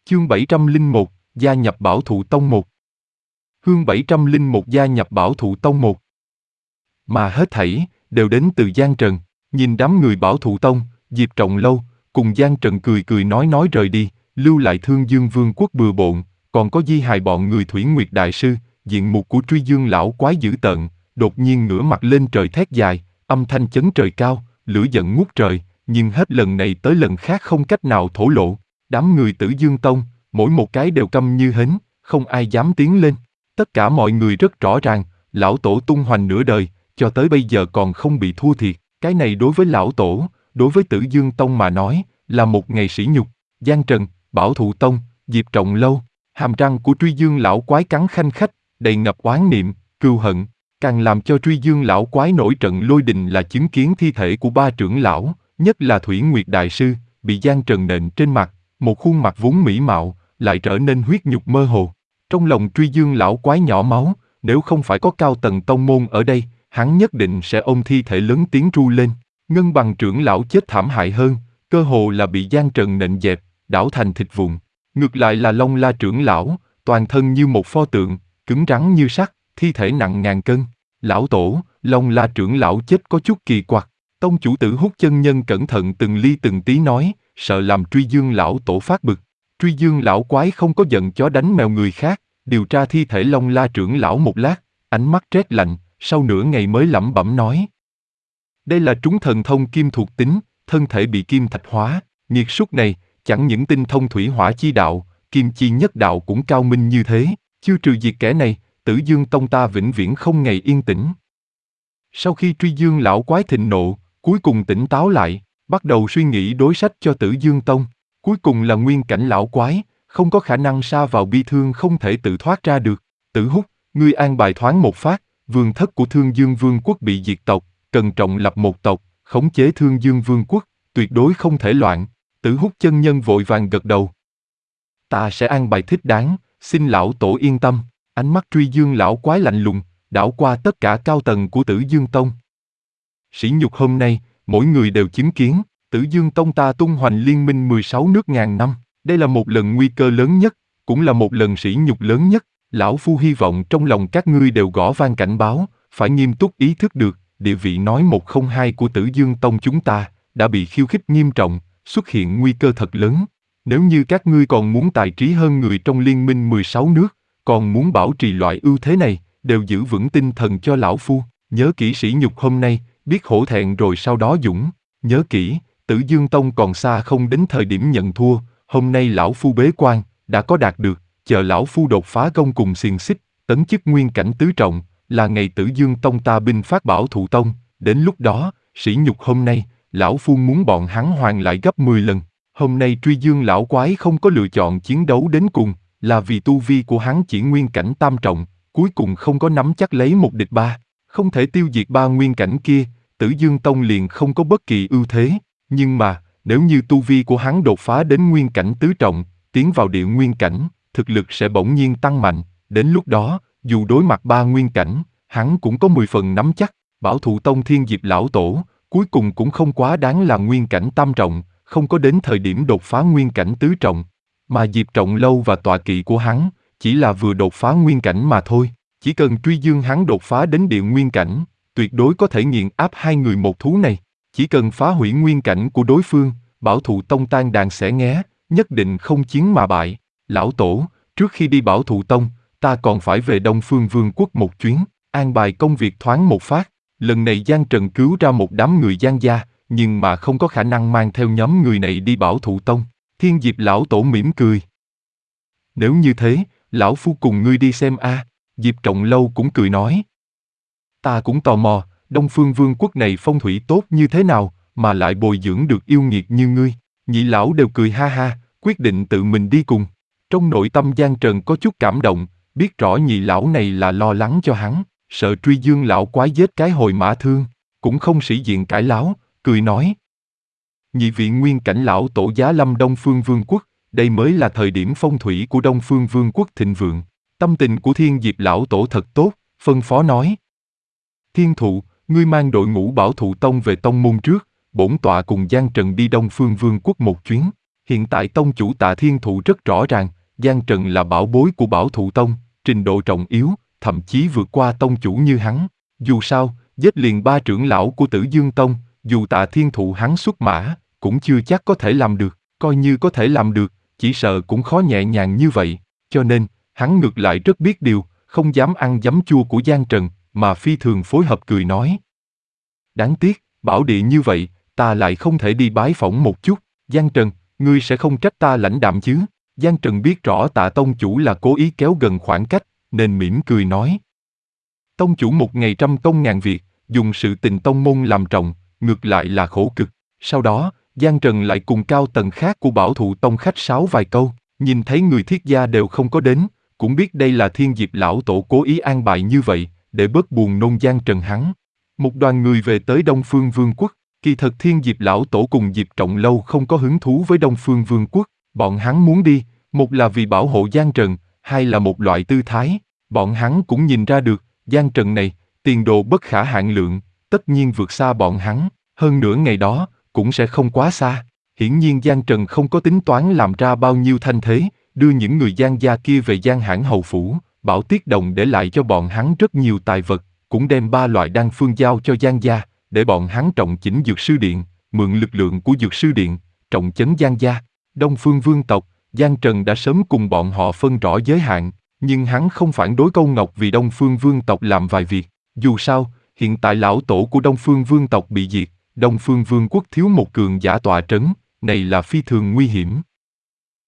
Chương 701, gia nhập Bảo Thụ Tông 1. Hương 701 gia nhập Bảo Thụ Tông 1. Mà hết thảy đều đến từ Giang Trần. Nhìn đám người Bảo Thụ Tông, Diệp Trọng Lâu cùng Giang Trần cười cười nói rời đi, lưu lại Thương Dương Vương quốc bừa bộn, còn có di hài bọn người Thủy Nguyệt đại sư. Diện mục của Truy Dương lão quái dữ tợn, đột nhiên ngửa mặt lên trời thét dài, âm thanh chấn trời cao, lửa giận ngút trời, nhưng hết lần này tới lần khác không cách nào thổ lộ. Đám người Tử Dương Tông, mỗi một cái đều câm như hến, không ai dám tiến lên. Tất cả mọi người rất rõ ràng, lão tổ tung hoành nửa đời, cho tới bây giờ còn không bị thua thiệt. Cái này đối với lão tổ, đối với Tử Dương Tông mà nói, là một ngày sỉ nhục. Giang Trần, Bảo Thụ Tông, Diệp Trọng Lâu, hàm răng của Truy Dương lão quái cắn khanh khách, đầy ngập oán niệm, cừu hận. Càng làm cho Truy Dương lão quái nổi trận lôi đình là chứng kiến thi thể của ba trưởng lão, nhất là Thủy Nguyệt đại sư, bị Giang Trần nện trên mặt, một khuôn mặt vốn mỹ mạo, lại trở nên huyết nhục mơ hồ. Trong lòng Truy Dương lão quái nhỏ máu, nếu không phải có cao tầng tông môn ở đây, hắn nhất định sẽ ôm thi thể lớn tiếng ru lên. Ngân Bằng trưởng lão chết thảm hại hơn, cơ hồ là bị Giang Trần nện dẹp, đảo thành thịt vụn. Ngược lại là Long La trưởng lão, toàn thân như một pho tượng, cứng rắn như sắt, thi thể nặng ngàn cân. Lão tổ, Long La trưởng lão chết có chút kỳ quặc. Tông chủ Tử Hút chân nhân cẩn thận từng ly từng tí nói, sợ làm Truy Dương lão tổ phát bực. Truy Dương lão quái không có giận chó đánh mèo người khác, điều tra thi thể Long La trưởng lão một lát, ánh mắt rét lạnh, sau nửa ngày mới lẩm bẩm nói. Đây là trúng thần thông kim thuộc tính, thân thể bị kim thạch hóa, nghiệt súc này, chẳng những tinh thông thủy hỏa chi đạo, kim chi nhất đạo cũng cao minh như thế, chưa trừ diệt kẻ này, Tử Dương Tông ta vĩnh viễn không ngày yên tĩnh. Sau khi Truy Dương lão quái thịnh nộ, cuối cùng tỉnh táo lại, bắt đầu suy nghĩ đối sách cho Tử Dương Tông. Cuối cùng là nguyên cảnh lão quái, không có khả năng sa vào bi thương không thể tự thoát ra được. Tử Hút, ngươi an bài thoáng một phát, vương thất của Thương Dương Vương quốc bị diệt tộc, cần trọng lập một tộc, khống chế Thương Dương Vương quốc, tuyệt đối không thể loạn. Tử Hút chân nhân vội vàng gật đầu. Ta sẽ an bài thích đáng, xin lão tổ yên tâm. Ánh mắt Truy Dương lão quái lạnh lùng, đảo qua tất cả cao tầng của Tử Dương Tông. Sỉ nhục hôm nay, mỗi người đều chứng kiến, Tử Dương Tông ta tung hoành liên minh 16 nước ngàn năm, đây là một lần nguy cơ lớn nhất, cũng là một lần sỉ nhục lớn nhất. Lão phu hy vọng trong lòng các ngươi đều gõ vang cảnh báo, phải nghiêm túc ý thức được, địa vị nói 102 của Tử Dương Tông chúng ta đã bị khiêu khích nghiêm trọng, xuất hiện nguy cơ thật lớn. Nếu như các ngươi còn muốn tài trí hơn người trong liên minh 16 nước, còn muốn bảo trì loại ưu thế này, đều giữ vững tinh thần cho lão phu, nhớ kỹ sỉ nhục hôm nay, biết hổ thẹn rồi sau đó dũng. Nhớ kỹ, Tử Dương Tông còn xa không đến thời điểm nhận thua, hôm nay lão phu bế quan, đã có đạt được, chờ lão phu đột phá gông cùng xiềng xích, tấn chức nguyên cảnh tứ trọng, là ngày Tử Dương Tông ta binh phát Bảo Thụ Tông, đến lúc đó, sỉ nhục hôm nay, lão phu muốn bọn hắn hoàn lại gấp 10 lần. Hôm nay Truy Dương lão quái không có lựa chọn chiến đấu đến cùng, là vì tu vi của hắn chỉ nguyên cảnh tam trọng, cuối cùng không có nắm chắc lấy một địch ba, không thể tiêu diệt ba nguyên cảnh kia, Tử Dương Tông liền không có bất kỳ ưu thế. Nhưng mà, nếu như tu vi của hắn đột phá đến nguyên cảnh tứ trọng, tiến vào địa nguyên cảnh, thực lực sẽ bỗng nhiên tăng mạnh, đến lúc đó, dù đối mặt ba nguyên cảnh, hắn cũng có 10 phần nắm chắc. Bảo Thụ Tông Thiên Diệp lão tổ, cuối cùng cũng không quá đáng là nguyên cảnh tam trọng, không có đến thời điểm đột phá nguyên cảnh tứ trọng, mà Diệp Trọng Lâu và tọa kỵ của hắn, chỉ là vừa đột phá nguyên cảnh mà thôi. Chỉ cần Truy Dương hắn đột phá đến địa nguyên cảnh, tuyệt đối có thể nghiền áp hai người một thú này. Chỉ cần phá hủy nguyên cảnh của đối phương, Bảo Thụ Tông tan đàn xẻ nghé, nhất định không chiến mà bại. Lão tổ, trước khi đi Bảo Thụ Tông, ta còn phải về Đông Phương Vương quốc một chuyến, an bài công việc thoáng một phát. Lần này Giang Trần cứu ra một đám người Giang gia, nhưng mà không có khả năng mang theo nhóm người này đi Bảo Thụ Tông. Thiên Diệp lão tổ mỉm cười. Nếu như thế, lão phu cùng ngươi đi xem a. Diệp Trọng Lâu cũng cười nói. Ta cũng tò mò, Đông Phương Vương quốc này phong thủy tốt như thế nào, mà lại bồi dưỡng được yêu nghiệt như ngươi. Nhị lão đều cười ha ha, quyết định tự mình đi cùng. Trong nội tâm Giang Trần có chút cảm động, biết rõ nhị lão này là lo lắng cho hắn, sợ Truy Dương lão quái giết cái hồi mã thương, cũng không sĩ diện cãi láo, cười nói. Nhị vị nguyên cảnh lão tổ giá lâm Đông Phương Vương quốc, đây mới là thời điểm phong thủy của Đông Phương Vương quốc thịnh vượng. Tâm tình của Thiên Diệp lão tổ thật tốt, phân phó nói. Thiên Thụ, ngươi mang đội ngũ Bảo Thụ Tông về tông môn trước, bổn tọa cùng Giang Trần đi Đông Phương Vương quốc một chuyến. Hiện tại tông chủ Tạ Thiên Thụ rất rõ ràng, Giang Trần là bảo bối của Bảo Thụ Tông, trình độ trọng yếu, thậm chí vượt qua tông chủ như hắn. Dù sao, giết liền 3 trưởng lão của Tử Dương Tông, dù Tạ Thiên Thụ hắn xuất mã, cũng chưa chắc có thể làm được, coi như có thể làm được, chỉ sợ cũng khó nhẹ nhàng như vậy, cho nên, hắn ngược lại rất biết điều, không dám ăn giấm chua của Giang Trần, mà phi thường phối hợp cười nói. Đáng tiếc, bảo địa như vậy, ta lại không thể đi bái phỏng một chút, Giang Trần, ngươi sẽ không trách ta lãnh đạm chứ? Giang Trần biết rõ Tạ tông chủ là cố ý kéo gần khoảng cách, nên mỉm cười nói. Tông chủ một ngày trăm công ngàn việc, dùng sự tình tông môn làm trọng, ngược lại là khổ cực. Sau đó, Giang Trần lại cùng cao tầng khác của Bảo Thụ Tông khách sáo vài câu, nhìn thấy người Thiết gia đều không có đến, cũng biết đây là Thiên Diệp lão tổ cố ý an bài như vậy, để bớt buồn nôn Giang Trần hắn. Một đoàn người về tới Đông Phương Vương quốc, kỳ thật Thiên Diệp lão tổ cùng Diệp Trọng Lâu không có hứng thú với Đông Phương Vương quốc, bọn hắn muốn đi, một là vì bảo hộ Giang Trần, hai là một loại tư thái, bọn hắn cũng nhìn ra được, Giang Trần này, tiền đồ bất khả hạn lượng, tất nhiên vượt xa bọn hắn, hơn nữa ngày đó, cũng sẽ không quá xa. Hiển nhiên Giang Trần không có tính toán làm ra bao nhiêu thanh thế, đưa những người Giang gia kia về Giang Hãn hầu phủ, Bảo Tiết Đồng để lại cho bọn hắn rất nhiều tài vật, cũng đem 3 loại đan phương giao cho Giang gia, để bọn hắn trọng chỉnh Dược Sư Điện, mượn lực lượng của Dược Sư Điện, trọng chấn Giang gia. Đông Phương Vương tộc, Giang Trần đã sớm cùng bọn họ phân rõ giới hạn, nhưng hắn không phản đối Câu Ngọc vì Đông Phương Vương tộc làm vài việc. Dù sao, hiện tại lão tổ của Đông Phương Vương tộc bị diệt, Đông Phương Vương quốc thiếu một cường giả tọa trấn, này là phi thường nguy hiểm.